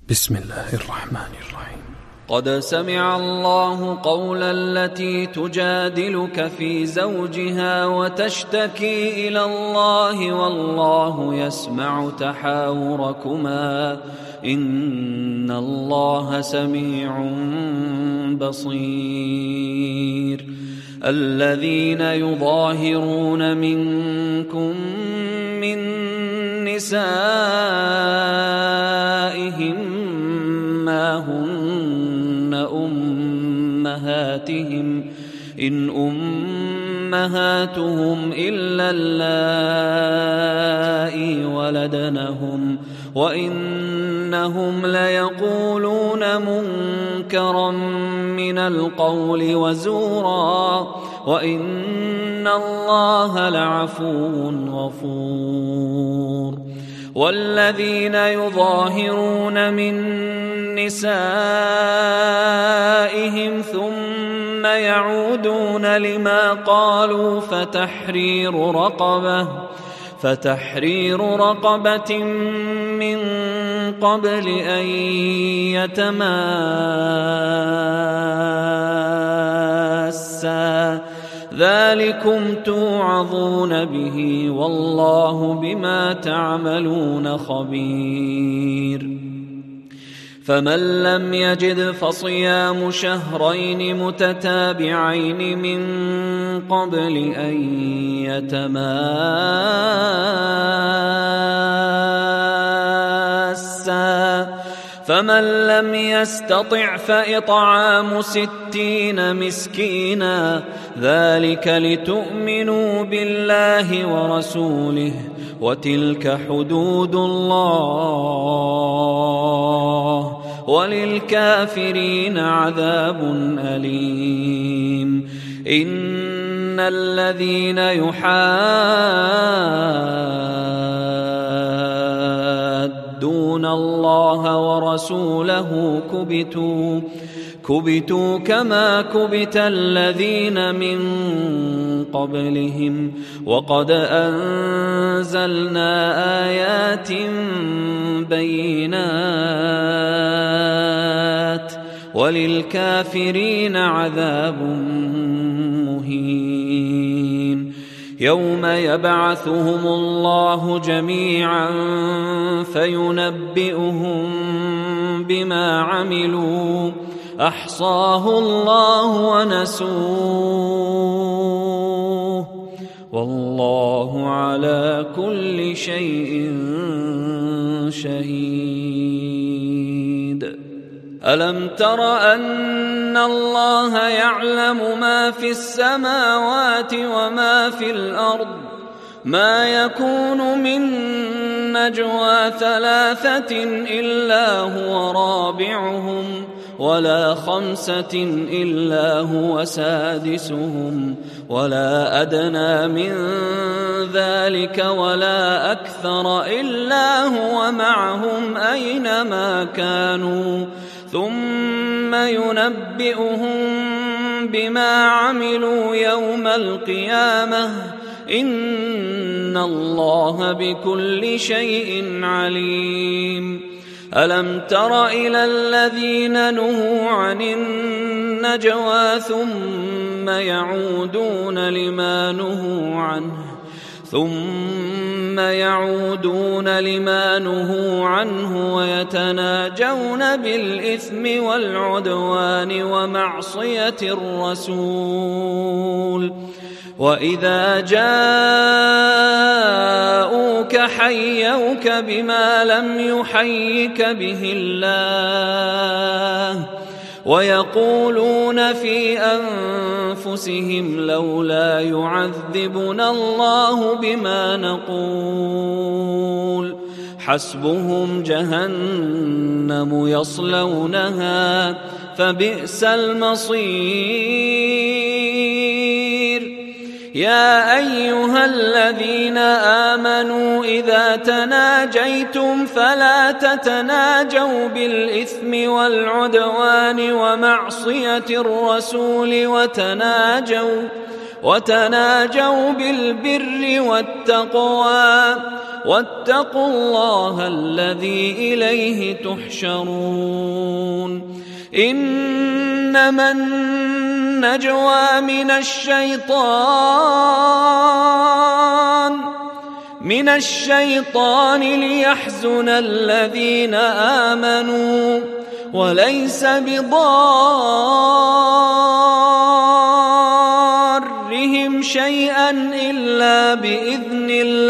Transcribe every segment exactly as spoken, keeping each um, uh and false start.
بسم الله الرحمن الرحيم. قد سمع الله قول التي تجادلك في زوجها وتشتكي إلى الله والله يسمع تحاوركما إن الله سميع بصير. الذين يظاهرون منكم من نسائهم ما هن أمهاتهم إن أمهاتهم إلا اللائي ولدنهم وإنهم ليقولون منكرا من القول وزورا وإن الله لعفو غفور. والذين يظاهرون من نسائهم ثم يعودون لما قالوا فتحرير رقبة فتحرير رقبة من قبل أن يتماسا ذلكم توعظون به والله بما تعملون خبير. فمن لم يجد فصيام شهرين متتابعين من قبل أن يتماسا فمن لم يستطع فإطعام ستين مسكينا ذلك لتؤمنوا بالله ورسوله وتلك حدود الله وللكافرين عذاب أليم. إن الذين يحادون الله ورسوله كبتوا كبتوا كما كبت الذين من قبلهم وقد أنزلنا آيات بينات وللكافرين عذاب مهين. يوم يبعثهم الله جميعا فينبئهم بما عملوا أحصاه الله ونسوه والله على كل شيء شهيد. ألم تر أن الله يعلم ما في السماوات وما في الأرض ما يكون من نجوى ثلاثة إلا هو رابعهم ولا خمسة إلا هو سادسهم ولا أدنى من ذلك ولا أكثر إلا هو معهم أينما كانوا ثم ينبئهم بما عملوا يوم القيامة إن الله بكل شيء عليم. ألم تر إلى الذين نهوا عن النجوى ثم يعودون لما نهوا عنه ثم يعودون لما نهوا عنه ويتناجون بالإثم والعدوان ومعصية الرسول وإذا جاءوك حيوك بما لم يحيك به الله ويقولون في أنفسهم لولا يعذبنا الله بما نقول حسبهم جهنم يصلونها فبئس المصير. يا أيها الذين آمنوا إذا تناجيتم فلا تتناجوا بالإثم والعدوان ومعصية الرسول وتناجوا وتناجوا بالبر والتقوى واتقوا الله الذي إليه تحشرون إنما النجوى من الشيطان من الشيطان ليحزن الذين آمنوا وليس بضارهم شيئا إلا بإذن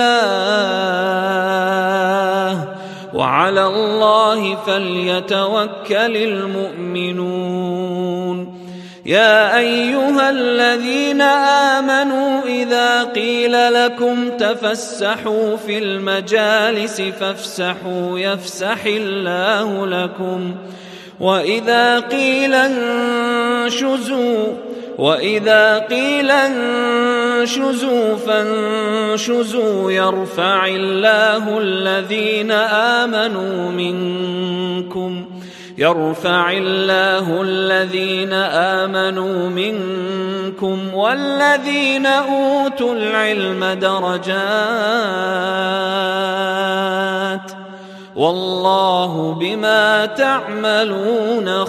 الله وعلى الله فليتوكل المؤمنون يا أيها الذين آمنوا إذا قيل لكم تفسحوا في المجالس فافسحوا يفسح الله لكم وإذا قيل انشزوا وإذا قيل انشزوا فانشزوا يرفع الله الذين آمنوا منكم يرفع الله الذين آمنوا منكم والذين أوتوا العلم درجات والله بما تعملون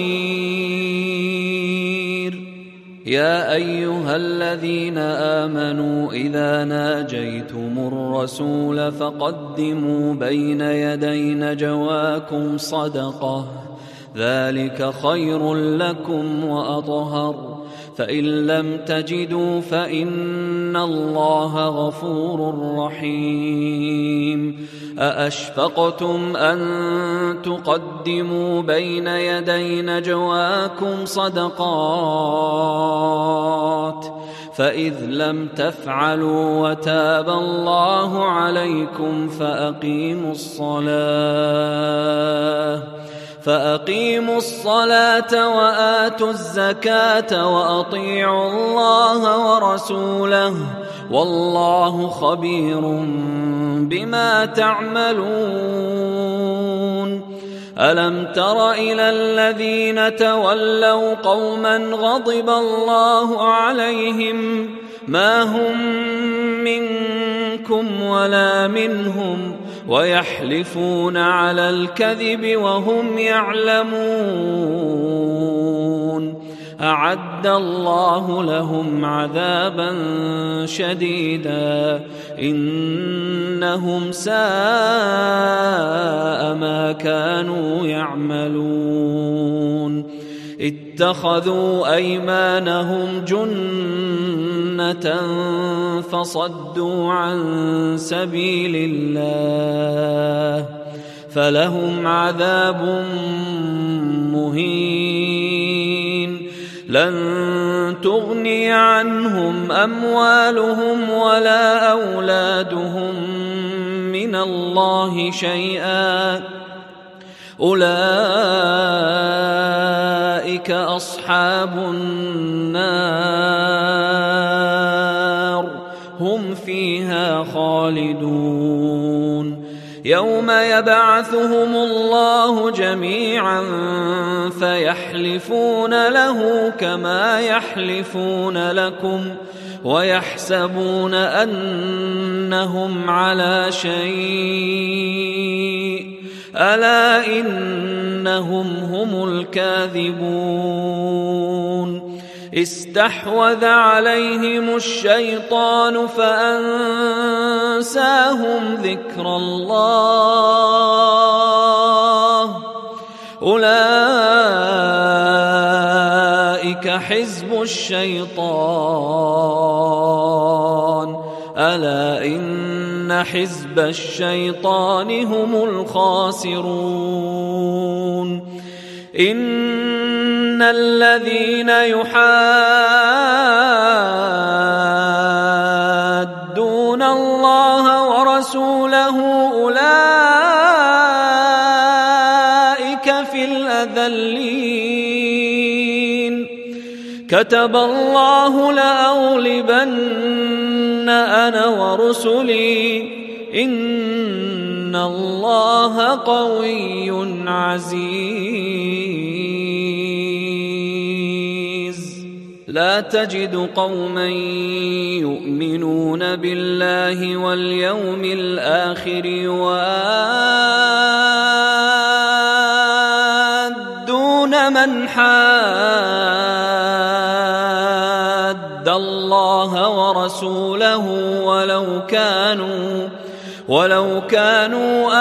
خبير يا أيها الذين آمنوا إذا ناجيتم الرسول فقدموا بين يدي نجواكم صدقة ذلك خير لكم وأطهر فإن لم تجدوا فإن الله غفور رحيم أأشفقتم أن تقدموا بين يدي نجواكم صدقات فإذ لم تفعلوا وتاب الله عليكم فأقيموا الصلاة فأقيموا الصلاة وآتوا الزكاة وأطيعوا الله ورسوله والله خبير بما تعملون ألم تر إلى الذين تولوا قوما غضب الله عليهم ما هم منكم ولا منهم ويحلفون على الكذب وهم يعلمون أعد الله لهم عذابا شديدا إنهم ساء ما كانوا يعملون اتخذوا أيمانهم جنة فصدوا عن سبيل الله فلهم عذاب مهين لن تغني عنهم أموالهم ولا أولادهم من الله شيئا أولئك أصحاب النار هم فيها خالدون يوم يبعثهم الله جميعا فيحلفون له كما يحلفون لكم ويحسبون أنهم على شيء ألا إنهم هم الكاذبون استحوذ عليهم الشيطان فأنساهم ذكر الله أولئك حزب الشيطان ألا إن حزب الشيطان هم الخاسرون إن الذين يحادون الله ورسوله أولئك في الأذلين كتب الله لأغلبن أنا ورسلي إن الله قوي عزيز لا تجد قوما يؤمنون بالله واليوم الآخر يوادون من حاد الله ورسوله ولو كانوا ولو كانوا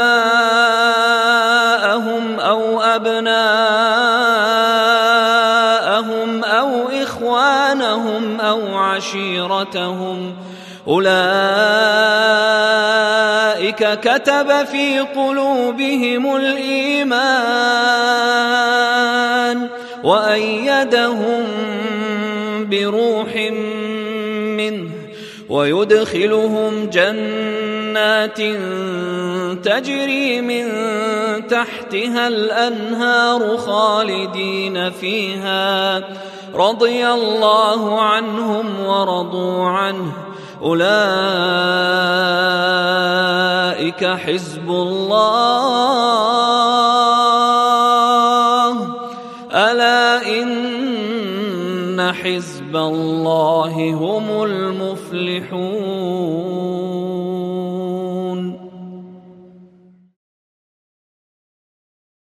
آباءهم أو أبناءهم أو إخوانهم أو عشيرتهم أولئك كتب في قلوبهم الإيمان وأيدهم بروح منه ويدخلهم جنات تجري من تحتها الأنهار خالدين فيها رضي الله عنهم ورضوا عنه أولئك حزب الله ألا إن حزب الله هم المفلحون.